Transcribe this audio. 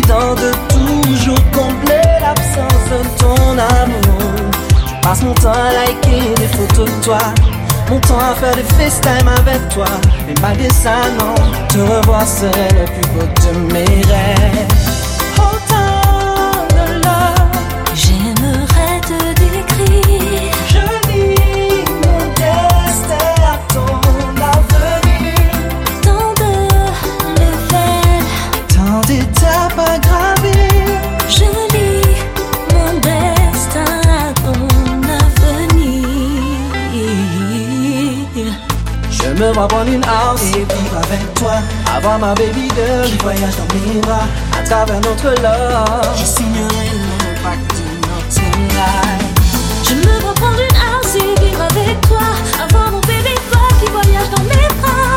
évident de toujours combler l'absence de ton amour. Je passe mon temps à liker des photos de toi, mon temps à faire des FaceTime avec toi. Mais malgré ça, non, te revoir serait le plus beau de mes rêves. Autant de love, j'aimerais te décrire. Je lis mon destin à ton avenir. Tant de levels, tant d'étapes à gravir. je lis mon destin à ton avenir. Je me vois prendre une house et vivre avec toi, avoir ma baby girl qui voyage dans mes bras, à travers notre love. Je signerai le pacte de notre life. Je me vois prendre une house et vivre avec toi, avoir mon bébé toi qui voyage dans mes bras.